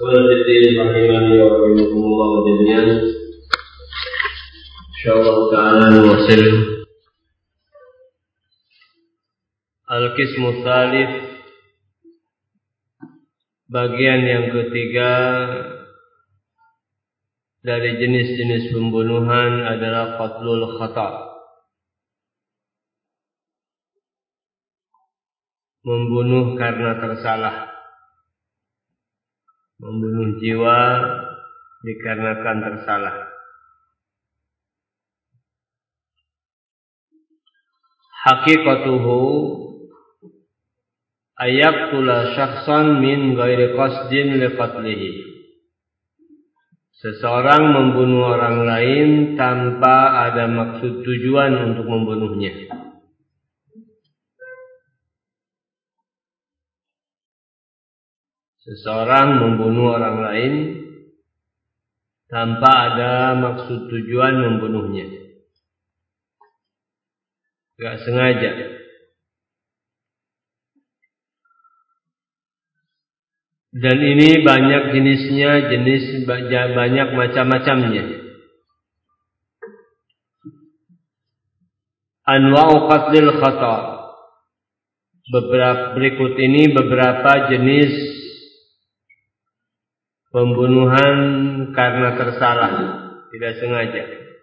Wajibin rahimani wa rahimakumullah jami'an. Insyaallah ta'ala nuwasil Al-Qismu Tsalits, bagian yang ketiga dari jenis-jenis pembunuhan adalah qatlul khata', membunuh karena tersalah, membunuh jiwa dikarenakan tersalah. Haqiqatuhu ayaktula syakhsan min ghairi qasdin liqatlihi. Seseorang membunuh orang lain tanpa ada maksud tujuan untuk membunuhnya. Seseorang membunuh orang lain tanpa ada maksud tujuan membunuhnya, gak sengaja. Dan ini banyak jenisnya, banyak macam-macamnya. Anwa'u qatlil khata'. Berikut ini beberapa jenis pembunuhan karena tersalah, tidak sengaja.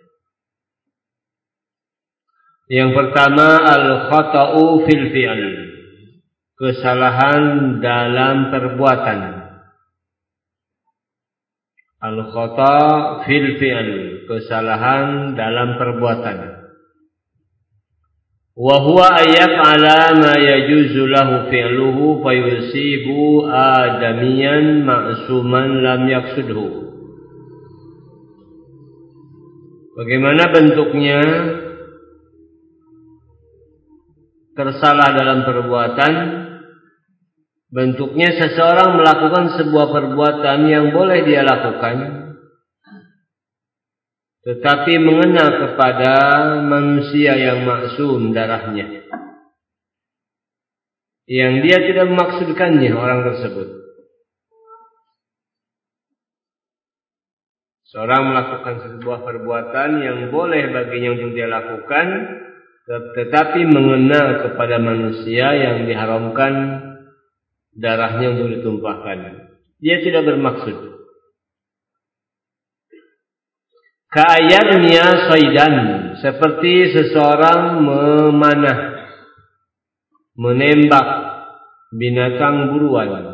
Yang pertama, al-khata'u fil fi'l, kesalahan dalam perbuatan. Al-khata' fil fi'l, kesalahan dalam perbuatan. Wa huwa ayyaf'ala ma yajuzu lahu fi'luhu fayusibu adamiyan ma'suman lam yaqsudhu. Bagaimana bentuknya tersalah dalam perbuatan? Bentuknya seseorang melakukan sebuah perbuatan yang boleh dia lakukan, tetapi mengena kepada manusia yang maksum darahnya, yang dia tidak memaksudkannya orang tersebut. Seorang melakukan sebuah perbuatan yang boleh baginya untuk dia lakukan, tetapi mengena kepada manusia yang diharamkan darahnya untuk ditumpahkan. Dia tidak bermaksud. Ka'ayarnya saidan, seperti seseorang memanah, menembak binatang buruan.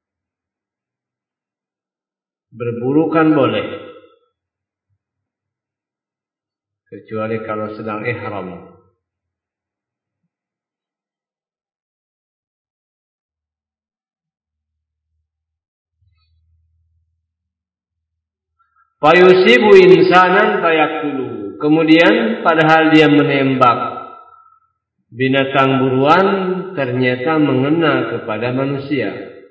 Berburu kan boleh, kecuali kalau sedang ihram. Fayusibu insanan fayaktuluhu. Kemudian padahal dia menembak binatang buruan, ternyata mengena kepada manusia,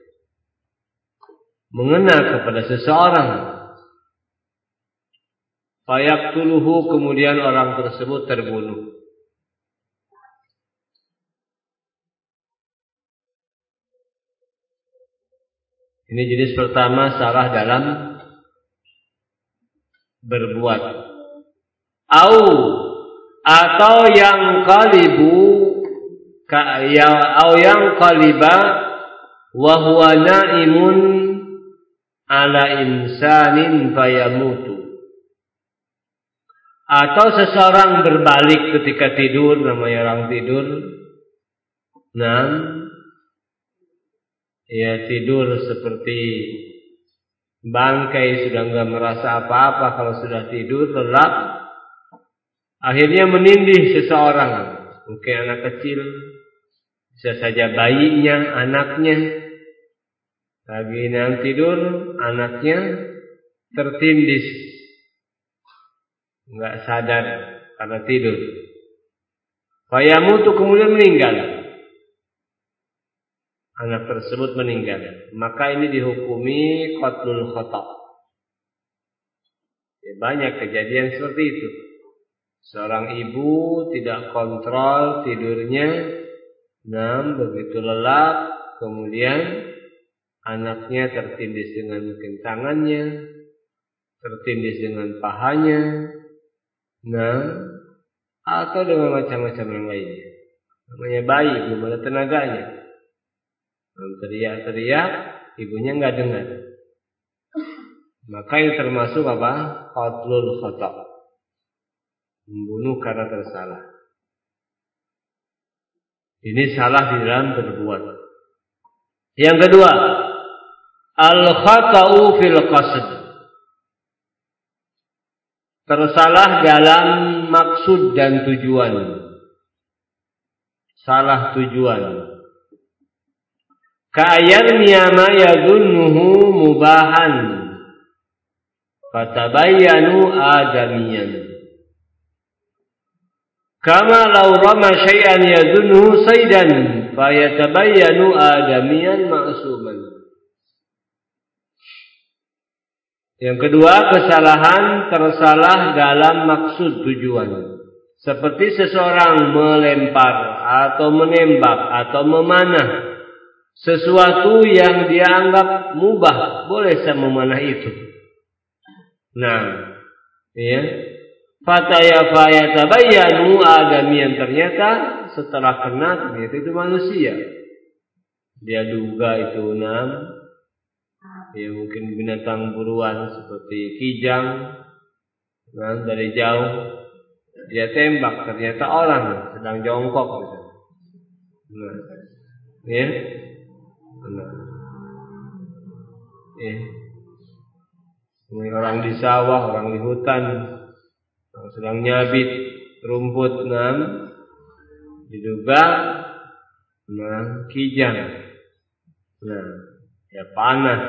mengena kepada seseorang. Fayaktuluhu, kemudian orang tersebut terbunuh. Ini jenis pertama, salah dalam berbuat. Atau yang qalibu au yang qaliba wa huwa naimun ala insanin fayamutu. Atau seseorang berbalik ketika tidur, namanya orang tidur. Nah, ya tidur seperti bangkai, sudah enggak merasa apa-apa kalau sudah tidur, lelap. Akhirnya menindih seseorang, mungkin anak kecil, bisa saja bayinya, anaknya. Lagi yang tidur, anaknya tertindih, enggak sadar karena tidur. Fayamutu, kemudian meninggal. Anak tersebut meninggal. Maka ini dihukumi qatlul khata'. Ya, banyak kejadian seperti itu. Seorang ibu tidak kontrol tidurnya, begitu lelap, kemudian anaknya tertindis dengan mungkin tangannya, tertindis dengan pahanya, atau dengan macam-macam yang lainnya. Namanya bayi, belum ada tenaganya. Teriak-teriak, ibunya nggak dengar. Maka ini termasuk apa? Qatlul khata'. Membunuh karena tersalah. Ini salah di dalam berbuat. Yang kedua, al-khata'u fil qasd. Tersalah dalam maksud dan tujuan. Salah tujuan. Ka'ayarmiya ma yadhunnuhu mubahan. Fatabayyanu adamiyan. Kama law rama syai'an yadhunnuhu saydan. Fayatabayyanu adamiyan ma'suman. Yang kedua, kesalahan tersalah dalam maksud tujuan. Seperti seseorang melempar atau menembak atau memanah sesuatu yang dia anggap mubah, boleh saya memanah itu. Ya. Fayatabayyanu adamiyan, ternyata setelah kena ternyata itu manusia. Dia duga itu ya mungkin binatang buruan seperti kijang. Dari jauh dia tembak, ternyata orang sedang jongkok misalnya. Ya. Orang di sawah, orang di hutan, orang sedang nyabit rumput, diduga kijang. Ya panah.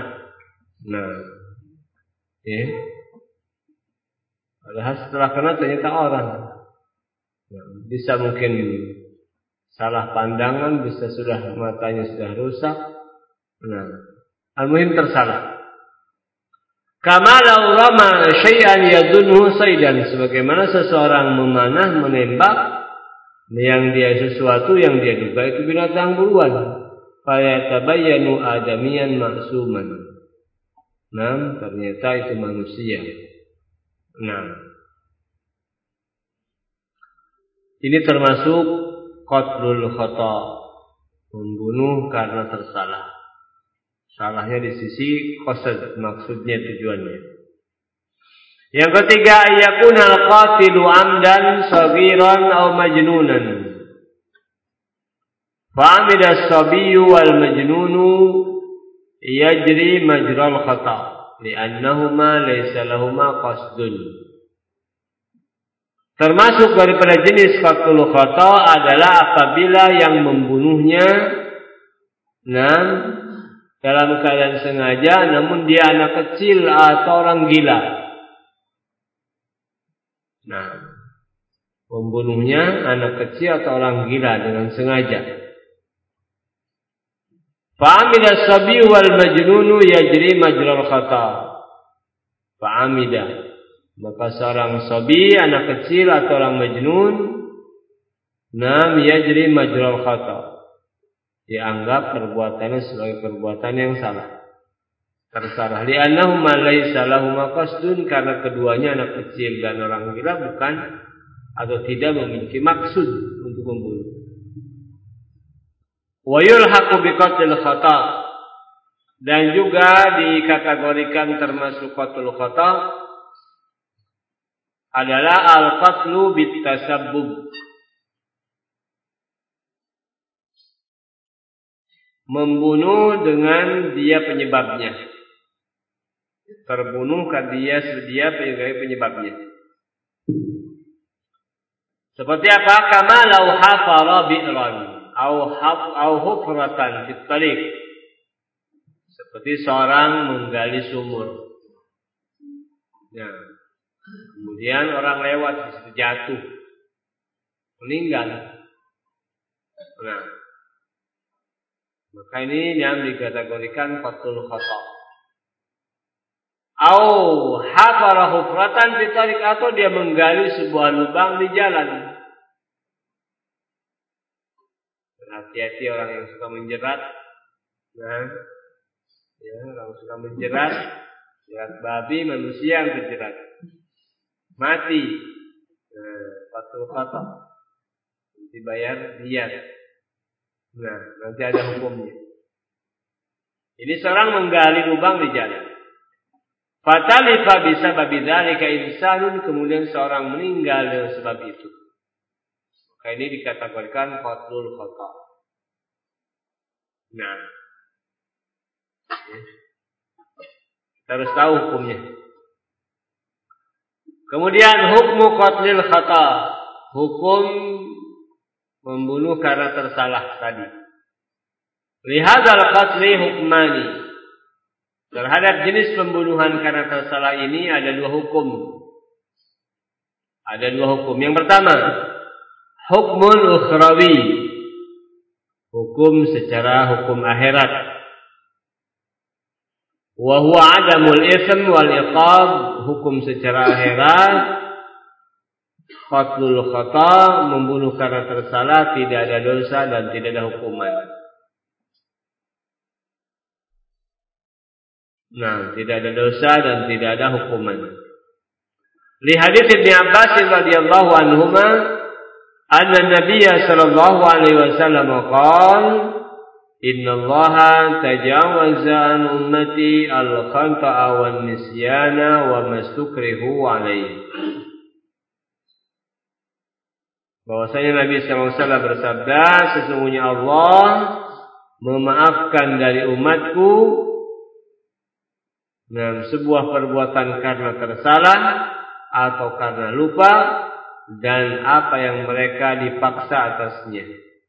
Padahal setelah kena ternyata orang. Bisa mungkin salah pandangan, bisa sudah matanya sudah rusak. Al-muhim tersalah. Kama law rama syai'an yadhunnu saydan, sebagaimana seseorang memanah, menembak yang dia sesuatu yang dia duga itu binatang buruan. Fayatabayyanu adamiyan ma'suman. Ternyata itu manusia. Ini termasuk qatlul khata', membunuh karena tersalah. Salahnya di sisi qasad, maksudnya, tujuannya. Yang ketiga, yakunal qatilu amdan saghiran aw majnunan. Fa'amida as-sabiyyu wal majnunu yajri majral khata' li'annahuma laysa lahuma qasdun. Termasuk daripada jenis qatlul khata' adalah apabila yang membunuhnya dalam keadaan sengaja, namun dia anak kecil atau orang gila. Membunuhnya anak kecil atau orang gila dengan sengaja. Fa'amida as-sabiyyu wal majnunu yajri majral khata'. Fa'amida, maka seorang sabi, anak kecil atau orang majnun, yajri majral khata', dianggap perbuatannya sebagai perbuatan yang salah, tersalah. Li'annahuma laysa lahuma qasdun, karena keduanya anak kecil dan orang gila bukan atau tidak memiliki maksud untuk membunuh. Wa yulhaqu biqatlil khata', dan juga dikategorikan termasuk qatlul khata' adalah al-qatlu bitasabbub, membunuh dengan dia penyebabnya. Terbunuh karena dia penyebabnya. Seperti apa? Kama law hafara bi'ran au hufratan fit tariq. Seperti seorang menggali sumur. Kemudian orang lewat di situ jatuh, meninggal. Maka ini yang dikategorikan qatlul khata'. Au hafara hufratan fi tariq, atau dia menggali sebuah lubang di jalan. Hati-hati orang yang suka menjerat. Ya, orang suka menjerat, jerat babi, manusia yang terjerat. Mati. Nah, fatul khata. Dibayar diyat. Nah, nanti ada hukumnya. Ini seorang menggali lubang di jalan. Fatalifa bisa babi dzalika insanun, kemudian seorang meninggal dengan sebab itu. Maka ini dikategorikan qatlul khata. Nah, kita harus tahu hukumnya. Kemudian hukmu qatlil khata, hukum membunuh karena tersalah tadi. Lihadzal qatli hukmani, terhadap jenis pembunuhan karena tersalah ini ada dua hukum. Ada dua hukum. Yang pertama, hukmun ukhrawi, hukum secara hukum akhirat. Wa huwa adamul ism wal iqab, hukum secara akhirat. Qatlul khata, membunuh karena tersalah, tidak ada dosa dan tidak ada hukuman. Nah, tidak ada dosa dan tidak ada hukuman. Li hadits Ibnu Abbas radhiyallahu anhuma, anna Nabiy sallallahu alaihi wasallam qala, innallaha tajawaza an ummati al-khata'a wan nisyana wa mastukrihu alaihi. Bahwasanya Nabi sallallahu alaihi wasallam bersabda, sesungguhnya Allah memaafkan dari umatku sebuah perbuatan karena tersalah atau karena lupa dan apa yang mereka dipaksa atasnya.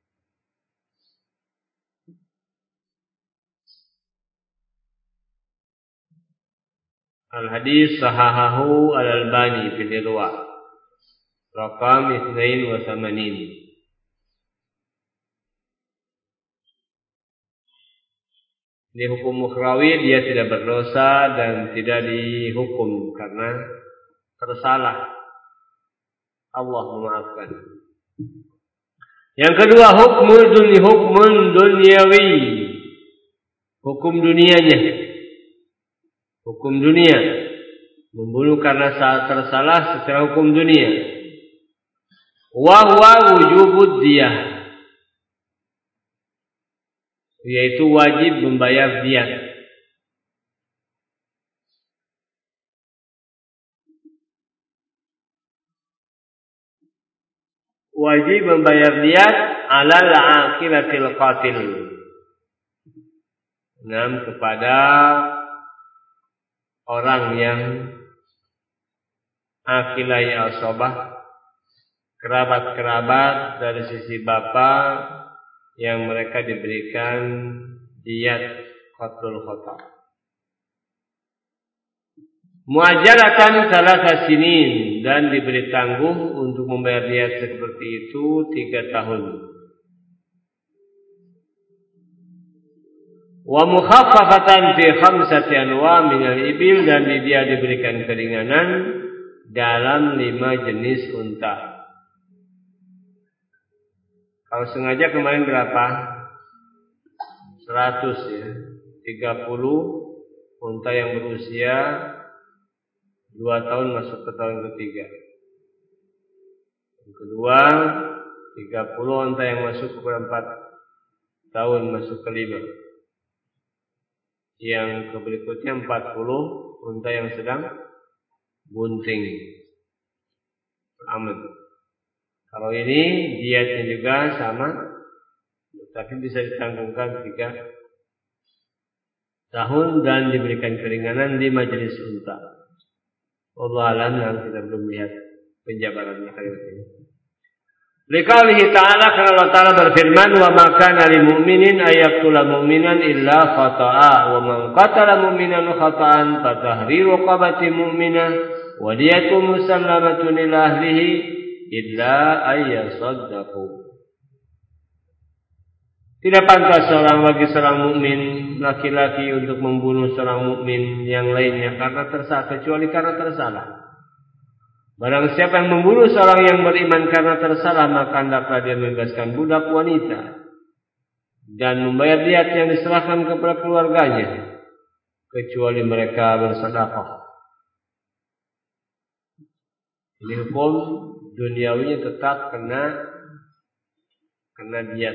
Al-hadis sahahahu al-Albani fil Irwa, raqam 82. Di hukum ukhrawi dia tidak berdosa dan tidak dihukum karena tersalah. Allah memaafkan. Yang kedua, hukmun dunyawi, hukum dunianya. Hukum dunia, membunuh karena tersalah secara hukum dunia. Wa huwa wujubud diyah, yaitu wajib membayar diyat. Wajib membayar diyat alal aqilatil qatil, kepada orang yang aqilah asabah, kerabat-kerabat dari sisi bapak yang mereka diberikan diyat qatlul khata. Muajalatan salasa sinin, dan diberi tangguh untuk membayar diyat seperti itu 3 tahun. Wa mukhaffafatan fi 5 anwa' min al-ibil, dan dia diberikan keringanan dalam 5 jenis unta. Kalau sengaja kemarin berapa? 100 ya. 30 unta yang berusia 2 tahun masuk ke tahun ketiga. Yang kedua, 30 unta yang masuk ke 4 tahun masuk ke 5. Yang berikutnya 40 unta yang sedang bunting. Aman. Kalau ini dietnya juga sama, tapi bisa ditanggungkan 3 tahun dan diberikan keringanan 5 jenis unta. Allah alam, yang kita belum lihat penjabarannya kalimat ini. Liqaulihi ta'ala, karena Allah Ta'ala berfirman, wa ma kana lil mu'minin ayyaqtula mu'minan illa khata'a, wa man qatala mu'minan khata'an fatahriru raqabatin mu'minah wa diyatun musallamatun ila ahlihi illa ayyasaddaqu. Tidak pantas bagi seorang mukmin laki-laki untuk membunuh seorang mukmin yang lainnya karena tersalah, kecuali karena tersalah. Barang siapa yang membunuh seorang yang beriman karena tersalah, maka hendaklah dia membebaskan budak wanita dan membayar diyat yang diserahkan kepada keluarganya. kecuali mereka bersedekah. Ini hukum duniawinya tetap kena diat.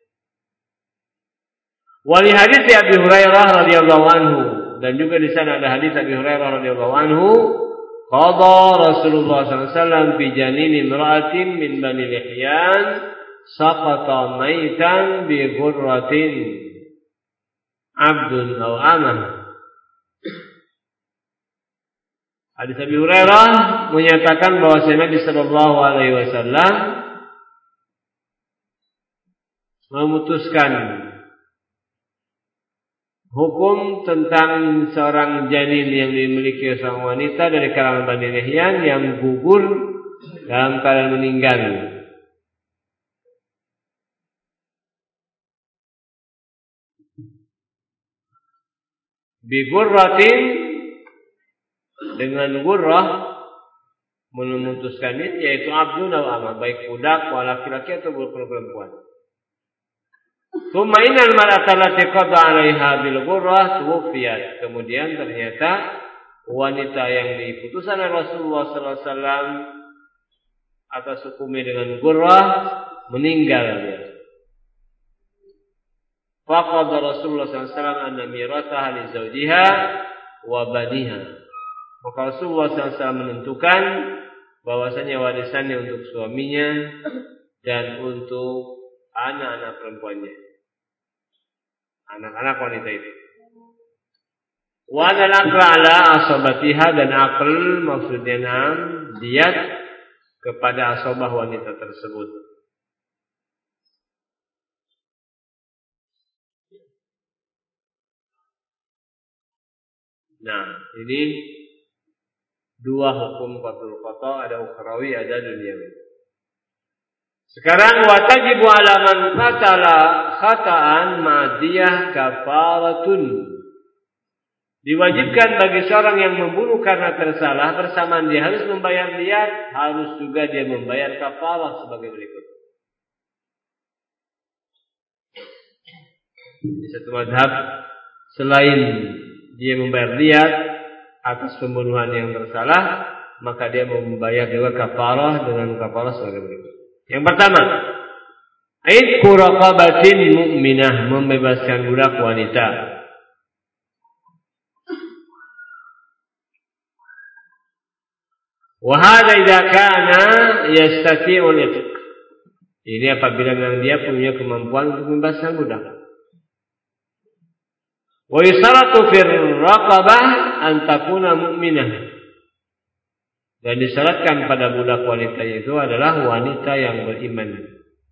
Wali hadis Abi Hurairah radhiyallahu anhu, dan juga di sana ada hadis Abi Hurairah radhiyallahu anhu, qada Rasulullah sallallahu alaihi wasallam bi janini imra'atin min Bani Lihyan saqata maitan bi ghurratin abdun aw amah. Hadis Abi Hurairah menyatakan bahwa Nabi sallallahu alaihi wasallam memutuskan hukum tentang seorang janin yang dimiliki seorang wanita dari kalangan Bani Lihyan yang gugur dalam keadaan meninggal. Bigurratin, dengan gurrah memutuskannya, yaitu abdun atau amah, baik budak, laki-laki atau perempuan. Tsumma innal mar'ata allati qada 'alaiha bil ghurrah tuwfiyat. Kemudian ternyata wanita yang diputuskan oleh Rasulullah sallallahu alaihi wasallam atas hukumnya dengan ghurrah meninggal dia. Faqada Rasulullah sallallahu alaihi wasallam anna mirathaha li zawjiha wa baniha. Maka Rasulullah sallallahu alaihi wasallam menentukan bahwasanya warisannya untuk suaminya dan untuk anak-anak perempuannya, anak-anak wanita itu. Wa al-aqla ala asabatiha, dan aql maksudnya diat kepada asabah wanita tersebut. Nah, ini dua hukum qatul qata, ada ukhrawi, ada duniawi. Sekarang watajibu ala man qatala khata'an ma'diyah kafaratun. Diwajibkan bagi seorang yang membunuh karena tersalah, bersamaan dia harus membayar diyat, harus juga dia membayar kafarah sebagai berikut. Di satu mazhab, selain dia membayar diyat atas pembunuhan yang tersalah, maka dia membayar juga kafarah dengan kafarah sebagai berikut. Yang pertama, aitqu raqabatin mu'minah, membebaskan budak wanita. Wa hadza idza kana yastati'ul itq. Ini apabila memang dia punya kemampuan untuk membebaskan budak. Wa yusaratu fir raqabah an takuna mu'minah. Dan disyaratkan pada budak wanita itu adalah wanita yang beriman.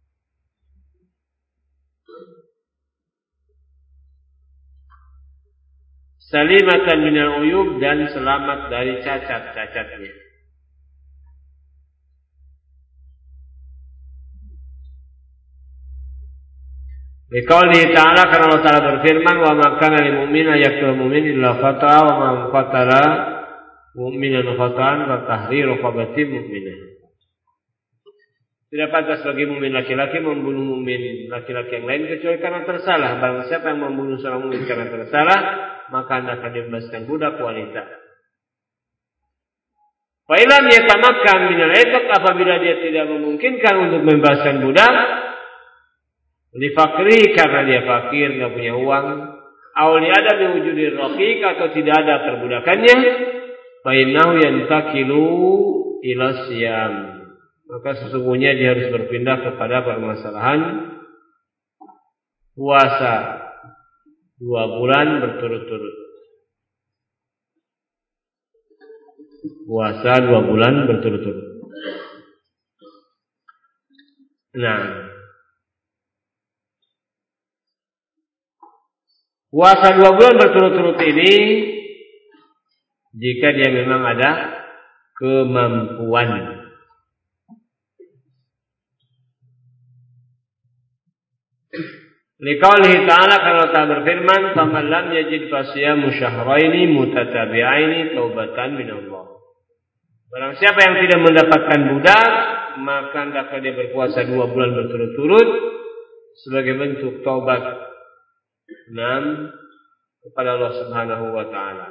Salimatan minal uyub, dan selamat dari cacat-cacatnya. Liqaulihi ta'ala, karena Allah Ta'ala berfirman, wa ma kana lil mu'mina yaqtul mu'min illa khata'a wa man qatala mu'minan khata'an wa tahriru raqabatin mu'minah. Tidak pantas bagi mukmin laki-laki membunuh mukmin laki-laki yang lain kecuali karena tersalah. Barang siapa yang membunuh seorang mukmin karena tersalah, maka anda akan dibebaskan budak wanita. Fa ilam yatamakkan minal itq, apabila dia tidak memungkinkan untuk membebaskan budak, li fakri, karena dia fakir, enggak punya uang, aw li adami wujudi raqiq, atau tidak ada perbudakannya, fa innahu yantakilu ila siyam, maka sesungguhnya dia harus berpindah kepada permasalahan puasa 2 bulan berturut-turut. Puasa 2 bulan berturut-turut. Nah, puasa 2 bulan berturut-turut ini jika dia memang ada kemampuan. Liqaulihi ta'ala, kalau tak berfirman, faman lam yajid fasiyamu syahraini mutatabi'aini taubatan minallah. Barang siapa yang tidak mendapatkan budak, maka hendaklah dia berpuasa 2 bulan berturut-turut sebagai bentuk taubat kepada Allah Subhanahu wa taala.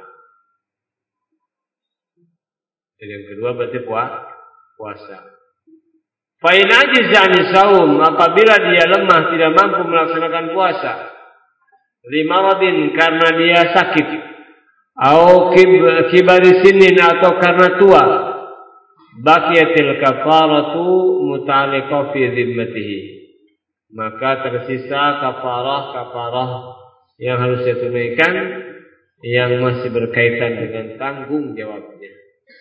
Dan yang kedua berarti puasa. Fa in ajiza 'ani shaum, apabila dia lemah tidak mampu melaksanakan puasa, limaradin karena dia sakit, atau kibari sinin atau karena tua, baqiyatil kafaratu muta'alliqah fi dhimmatihi, maka tersisa kafarah yang harus dia tunaikan yang masih berkaitan dengan tanggung jawabnya.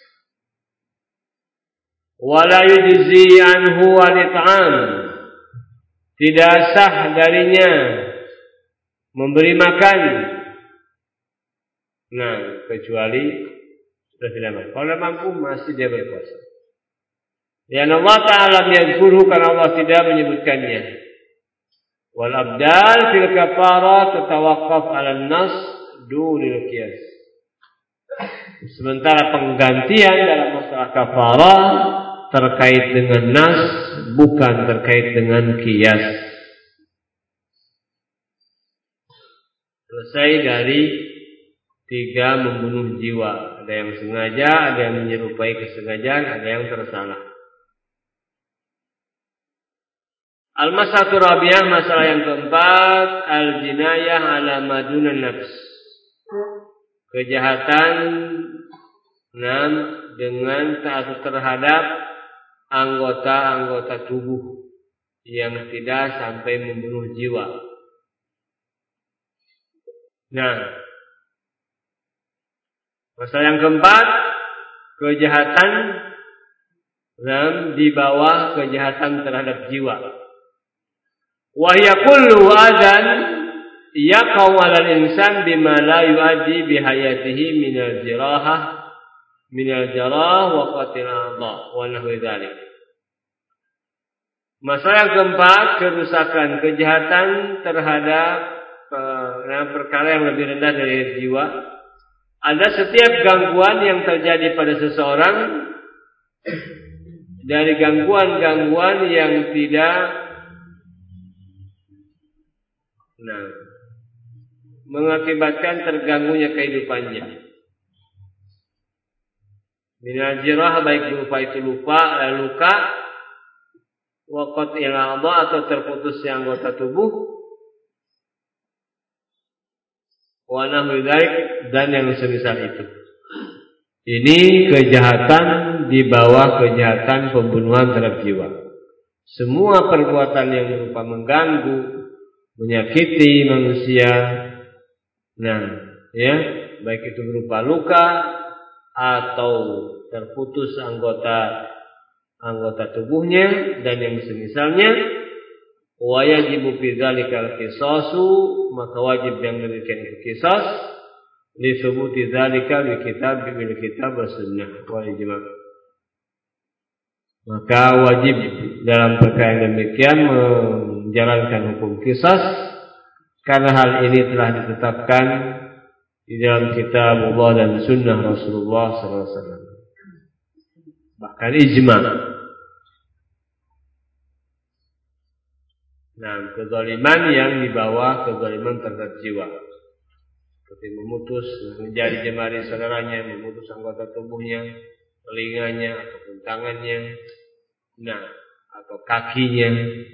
Wala yujzi anhu al-it'am, tidak sah darinya memberi makan. Nah, kecuali sudah tidak mampu. Kalau mampu masih dia berpuasa. Ya Allah Ta'ala yadhkuruhu, karena Allah tidak menyebutkannya. Wal abdal fil kafarah tatawaqqaf 'ala an-nas dunil qiyas. Sementara penggantian dalam masalah kafarah terkait dengan nas, bukan terkait dengan qiyas. Selesai dari 3 membunuh jiwa. Ada yang sengaja, ada yang menyerupai kesengajaan, ada yang tersalah. Al-mas'alatu rabi'ah, masalah yang keempat, al-jinayah ala maduna nafs. Kejahatan dengan terhadap anggota-anggota tubuh yang tidak sampai membunuh jiwa. Nah, masalah yang keempat, kejahatan di bawah kejahatan terhadap jiwa. Wa hiya kullu adan yaqau 'alal insan bima la yuaddi bi hayatihi min al-jarah wa qatil a'dha wa nahwi dzalik. Masalah yang keempat, kerusakan, kejahatan terhadap perkara yang lebih rendah dari jiwa. Ada setiap gangguan yang terjadi pada seseorang dari gangguan-gangguan yang tidak mengakibatkan terganggunya kehidupannya. Minal jirah, baik berupa itu luka, wa qatil a'dha atau terputusnya anggota tubuh, wa nahwi dzalik dan yang semisal itu. Ini kejahatan di bawah kejahatan pembunuhan terhadap jiwa. Semua perbuatan yang berupa mengganggu, menyakiti manusia, baik itu berupa luka atau terputus anggota tubuhnya dan yang semisalnya, wa yajibu fi dzalikal qisasu, maka wajib yang demikian itu qisas li thubuti dzalika bil kitab was sunnah wal ijma'. Maka wajib dalam perkara yang demikian menjalankan hukum qisas karena hal ini telah ditetapkan di dalam kitab Allah dan sunnah Rasulullah SAW. Bahkan ijma'. Kezaliman yang di bawah kezaliman terhadap jiwa, seperti memutus jari jemari saudaranya, memutus anggota tubuhnya, telinganya ataupun tangannya, atau kakinya,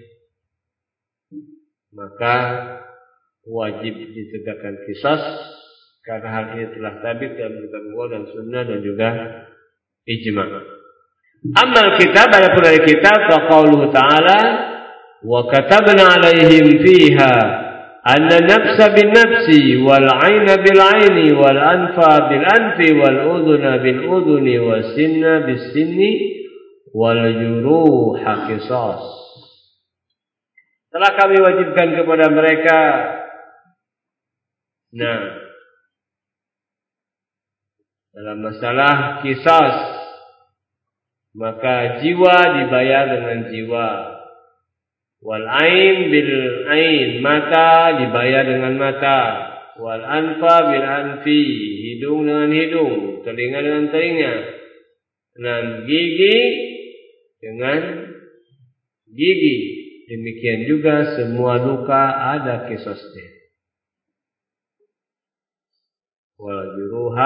maka wajib ditegakkan qisas karena hal ini telah sabit dalam kitab Allah dan sunnah dan juga ijma'. Amal kitab, ada pun dari kitab, fa qauluhu ta'ala wa katabna 'alaihim fiha anna nafsa bin nafsi wal 'aina bil 'aini wal anfa bil anfi wal udhuna bil udhuni was sinna bis sinni wal juruha qisas. Telah kami wajibkan kepada mereka dalam masalah qisas, maka jiwa dibayar dengan jiwa. Wal ain bil ain, mata dibayar dengan mata. Wal anfa bil anfi, hidung dengan hidung, telinga dengan telinga, dan gigi dengan gigi. Demikian juga semua luka ada qisasnya. wal juruha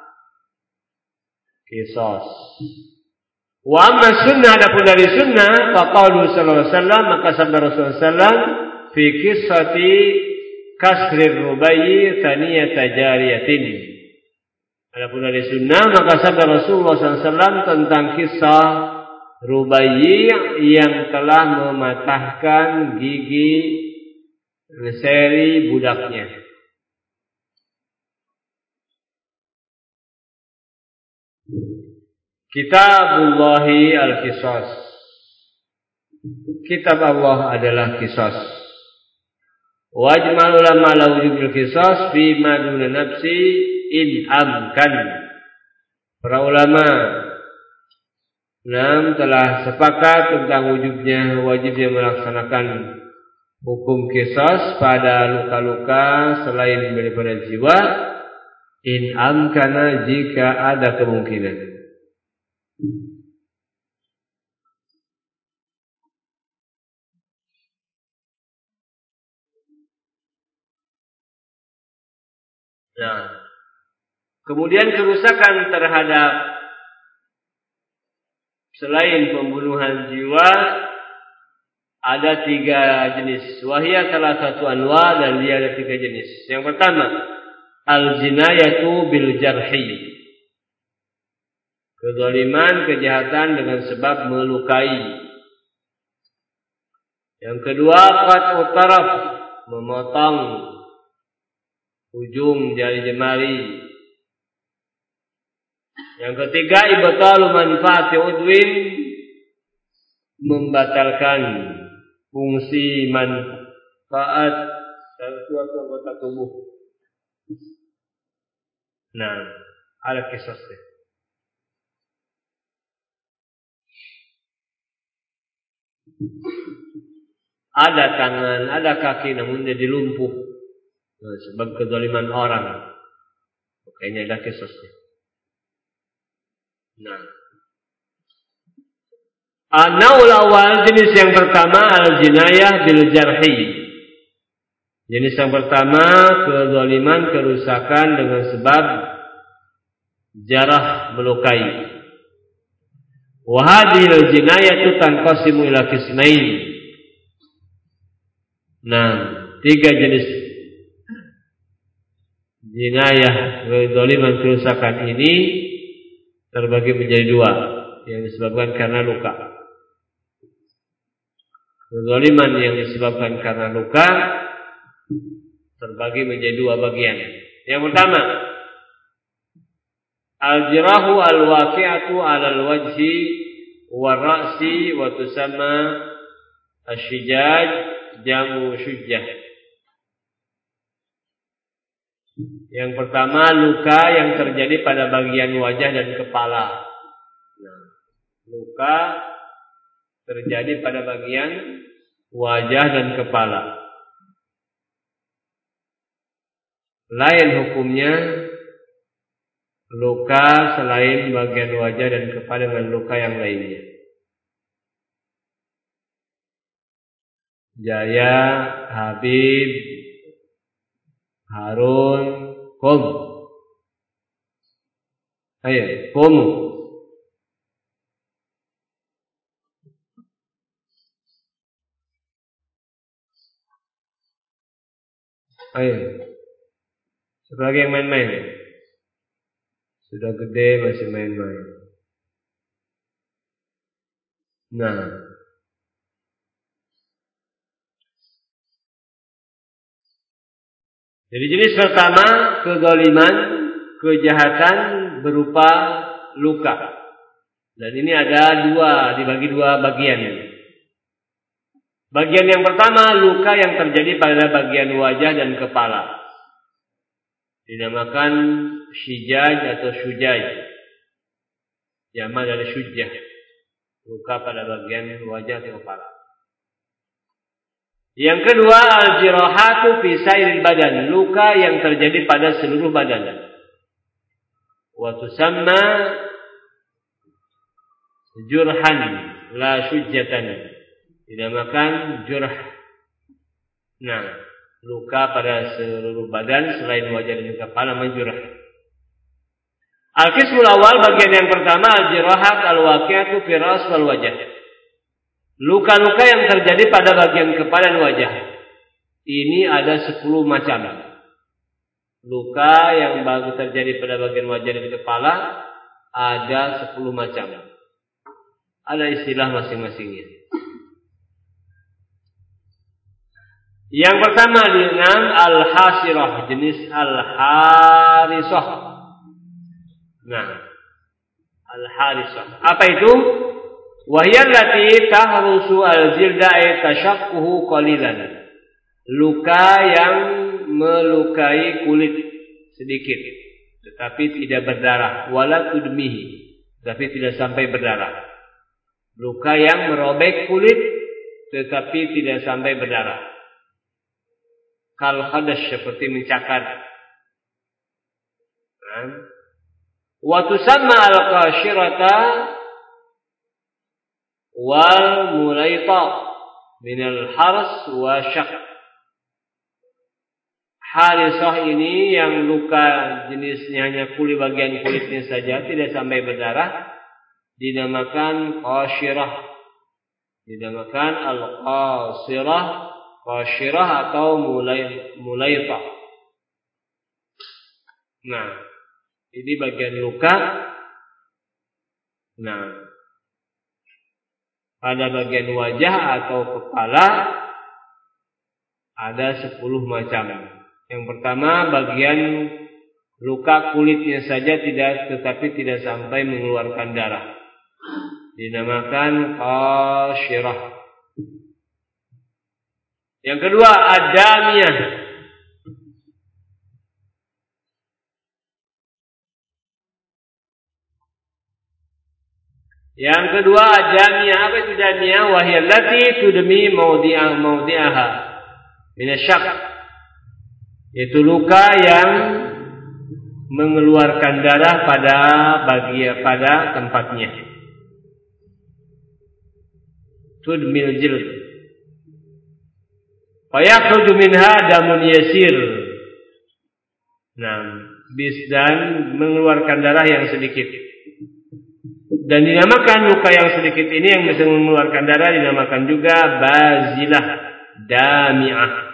qisas. Wa amma sunnah, adapun dari sunnah, faqaulu sallallahu alaihi wasallam, maka sabda Rasulullah sallallahu fi qissati kasrir rubayyi thaniyata jariyatin. Adapun dari sunnah, maka sabda Rasulullah SAW tentang kisah Rubayyi yang telah mematahkan gigi seri budaknya. Kitabullahi al-qisas. Kitab Allah adalah qisas. Wajmal ulama la wujubil qisas fi ma duna nafsi in amkan. Para ulama telah sepakat tentang wajibnya melaksanakan hukum qisas pada luka-luka selain daripada jiwa, in amkana, jika ada kemungkinan. Nah, kemudian kerusakan terhadap selain pembunuhan jiwa ada 3 jenis. Wahia salah satu anwa, dan dia ada 3 jenis. Yang pertama, al-jinayatu bil jarhi. Kezaliman, kejahatan dengan sebab melukai. Yang kedua, qat'u taraf, memotong ujung jari jemari. Yang ketiga, ibtalu manfaati udwin, membatalkan fungsi manfaat suatu anggota tubuh. Nah, ada kisahnya. Ada tangan, ada kaki, namun dia dilumpuh sebab kezaliman orang. Makanya ada kisahnya. Nah, an-naul awal, jenis yang pertama, al-jinayah bil jarhi. Jenis yang pertama, kezaliman, kerusakan dengan sebab jarah, melukai. Wa hadhihi al-jinayatu tanqasimu ila qismain. Nah, 3 jenis jinayah, kezaliman, kerusakan ini terbagi menjadi 2, yang disebabkan karena luka. Kezaliman yang disebabkan karena luka terbagi menjadi 2 bagian. Yang pertama, al-jirahu al-waqi'atu 'ala al-wajhi wa ra'si wa tusamma asyijaj jamu syujjah. Yang pertama, luka yang terjadi pada bagian wajah dan kepala. Nah, luka terjadi pada bagian wajah dan kepala. Lain hukumnya luka selain bagian wajah dan kepala dengan luka yang lainnya. Jaya, Habib, Harun, Qum. Ayo, Qum. Ayo. Sebagai yang main-main. Sudah gede masih main-main. Nah, jadi jenis pertama, kezaliman, kejahatan berupa luka. Dan ini ada 2, dibagi 2 bagian. Bagian yang pertama, luka yang terjadi pada bagian wajah dan kepala. Dinamakan syijaj atau syujaj. Jamak dari syujjah. Luka pada bagian wajah atau kepala. Yang kedua, al-jirahatu fi sairil badan, luka yang terjadi pada seluruh badan. Wa tusamma jurhan la syujjatan. Dinamakan jurh. Nah, luka pada seluruh badan selain wajah dan kepala, namanya jurh. Al-qismul awal, bagian yang pertama, al-jirahat al-waqi'atu fi ras wal wajah. Luka-luka yang terjadi pada bagian kepala dan wajah. Ini ada 10 macam. Luka yang baru terjadi pada bagian wajah dan kepala ada 10 macam. Ada istilah masing-masingnya. Yang pertama dengan al-hasirah, jenis al-harisah. Nah, al-harisah. Apa itu? Wahyal lati tahrusu al-jilda tashaqquhu qalilan. Luka yang melukai kulit sedikit, tetapi tidak berdarah. Wala tudmihi, tapi tidak sampai berdarah. Luka yang merobek kulit, tetapi tidak sampai berdarah. Kal khadash, seperti mencakar. Wa tusamma al-qashirata wal mulaita min al-hars wa syaq. Harisah ini yang luka jenisnya hanya kulit, bagian kulitnya saja, tidak sampai berdarah, dinamakan qashirah. Dinamakan al-qashirah, qashirah atau mulaita. Nah, ini bagian luka. Nah, pada bagian wajah atau kepala ada 10 macam. Yang pertama, bagian luka kulitnya saja tetapi tidak sampai mengeluarkan darah, dinamakan qashirah. Yang kedua, adamiyah. Yang kedua, adamiyah. Apa itu adamiyah? Wahyal lati tudmi mawdi'aha min asy-syaq. Itu luka yang mengeluarkan darah pada tempatnya. Tudmil jild. Fa yakhruju minha damun yasir. Nah, dan mengeluarkan darah yang sedikit. Dan dinamakan luka yang sedikit ini yang bisa mengeluarkan darah dinamakan juga bazilah dami'ah.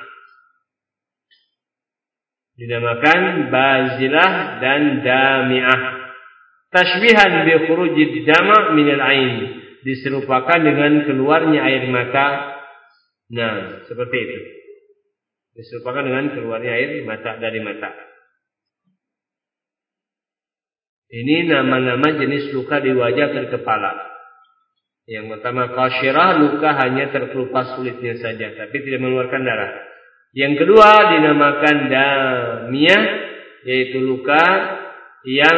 Dinamakan bazilah dan dami'ah. Tashbihan bi khurujid dama' min al-'ain. Diserupakan dengan keluarnya air mata. Nah, seperti itu. Diserupakan dengan keluarnya air mata dari mata. Ini nama-nama jenis luka di wajah dan kepala. Yang pertama qashirah, luka hanya terkelupas kulitnya saja, tapi tidak mengeluarkan darah. Yang kedua dinamakan damiyah, yaitu luka yang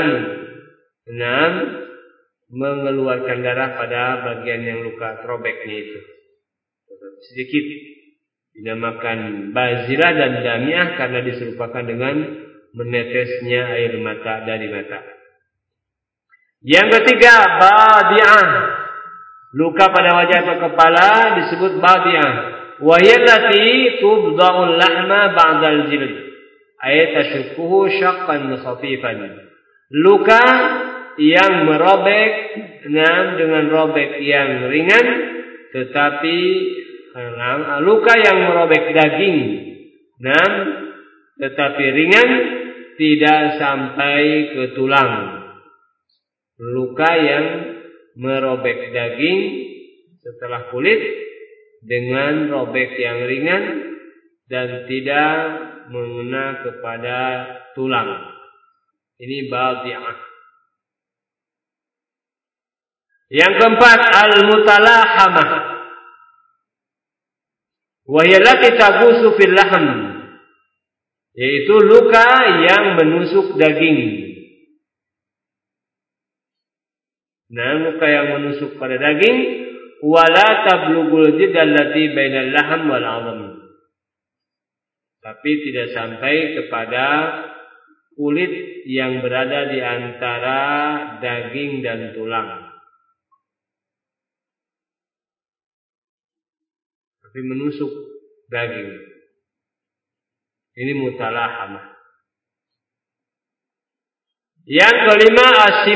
mengeluarkan darah pada bagian yang luka terobeknya itu sedikit. Dinamakan bazilah dan damiyah karena diserupakan dengan menetesnya air mata dari mata. Yang ketiga, badi'ah. Luka pada wajah atau kepala disebut badi'ah. Wa yallati tubda'ul lahma ba'dal jild. Ay tashukkuhu syaqqan khafifan. Luka yang merobek dengan robek yang ringan, tetapi luka yang merobek daging tetapi ringan, tidak sampai ke tulang. Luka yang merobek daging setelah kulit dengan robek yang ringan dan tidak mengena kepada tulang. Ini badi'ah. Yang keempat, al-mutalahamah. Wa hiya allati tagusu fil lahm. Yaitu luka yang menusuk daging. Nah, luka yang menusuk pada daging, wala tablugul jidd allati bainal lahm wal 'azam. Tapi tidak sampai kepada kulit yang berada di antara daging dan tulang. Tapi menusuk daging. Ini mutalahamah. Yang kelima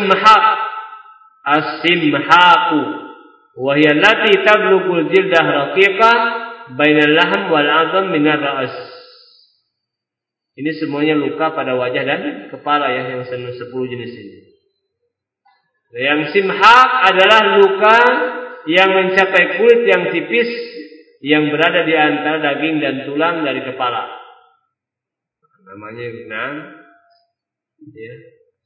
as-simhaku wa hiya allati tablughul jildah raqiqah bainal lahm wal 'azam min ar-ra's. Ini semuanya luka pada wajah dan kepala ya, yang 10 jenis ini. Yang simhak adalah luka yang mencapai kulit yang tipis yang berada di antara daging dan tulang dari kepala. Namanya ya.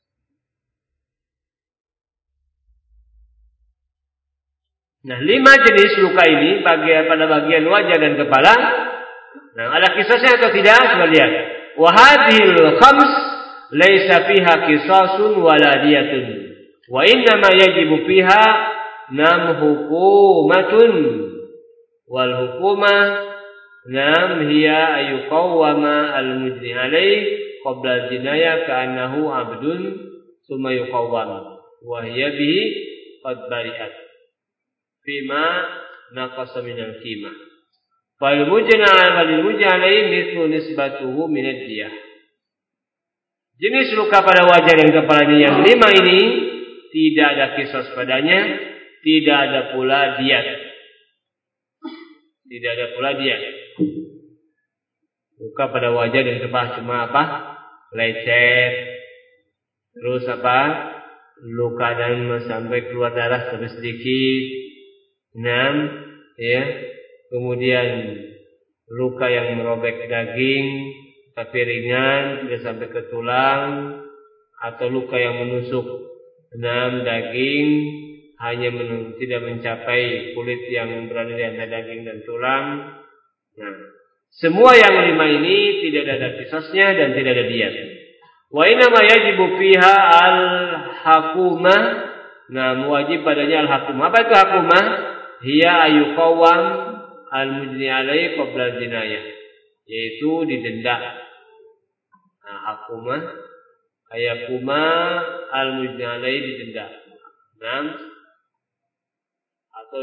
Nah, 5 jenis luka ini pada bagian wajah dan kepala. Nah, ada kisahnya atau tidak? Coba lihat. Wa hadhil khams laisa fiha qisasun wala diyatun. Wa inna ma yajibu fiha hukumatun. Wal hukumah hiya ayuqawwama al-mujni alaih qabla al-jinayah ka'annahu 'abdun thumma yuqawwam wa hiya bihi qad bari'at fima naqasa min al-qimah. Fal mujna alaihi mithlu nisbatuhu min ad-diyah. Jenis luka pada wajah dan kepalanya yang 5 ini tidak ada qisas padanya, tidak ada pula diyat. Tidak ada pula diyat. Luka pada wajah dan kepala cuma apa? Lecet. Terus apa? Luka dan sampai keluar darah sedikit. 6 ya. Kemudian luka yang merobek daging tapi ringan, tidak sampai ke tulang, atau luka yang menusuk daging hanya tidak mencapai kulit yang berada di antara daging dan tulang. Nah, semua yang 5 ini tidak ada qisasnya dan tidak ada diyat. Wa inna ma yajibu fiha al-hakumah. Nah, wajib padanya al-hakumah. Apa itu hakumah? Hiya ayuqawam al-mujni alaihi qabla al-jinayah, yaitu didenda. Nah, hakumah al-mujni alaihi didenda. Atau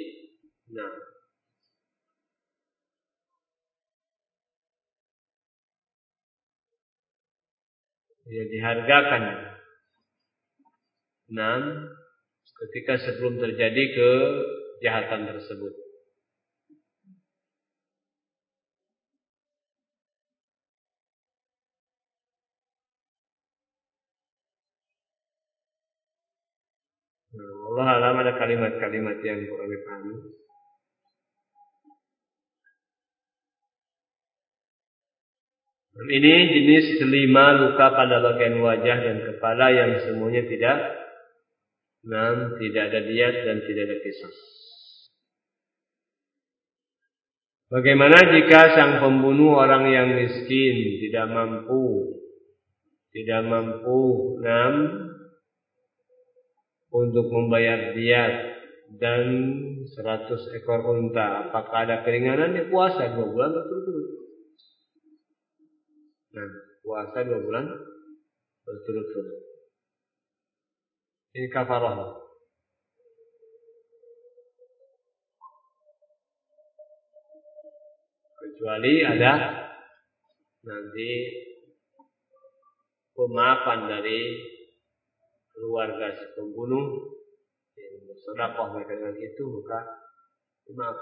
dihargakan. Ketika sebelum terjadi kejahatan tersebut. Allah alam, ada kalimat-kalimat yang kurang dipahami. Ini jenis 5 luka pada bagian wajah dan kepala yang semuanya tidak ada diyat dan tidak ada qisas. Bagaimana jika sang pembunuh orang yang miskin, tidak mampu untuk membayar diyat dan 100 ekor unta, apakah ada keringanan? Dia puasa 2 bulan berturut-turut. Puasa 2 bulan berturut-turut. Ini kafarah. Kecuali ada nanti pemaafan dari keluarga si pembunuh yang bersedekah mereka dengan itu, maka maaf.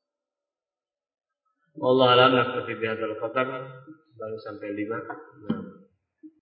Allah alam, naktafi bihadzal qadar, baru sampai 5.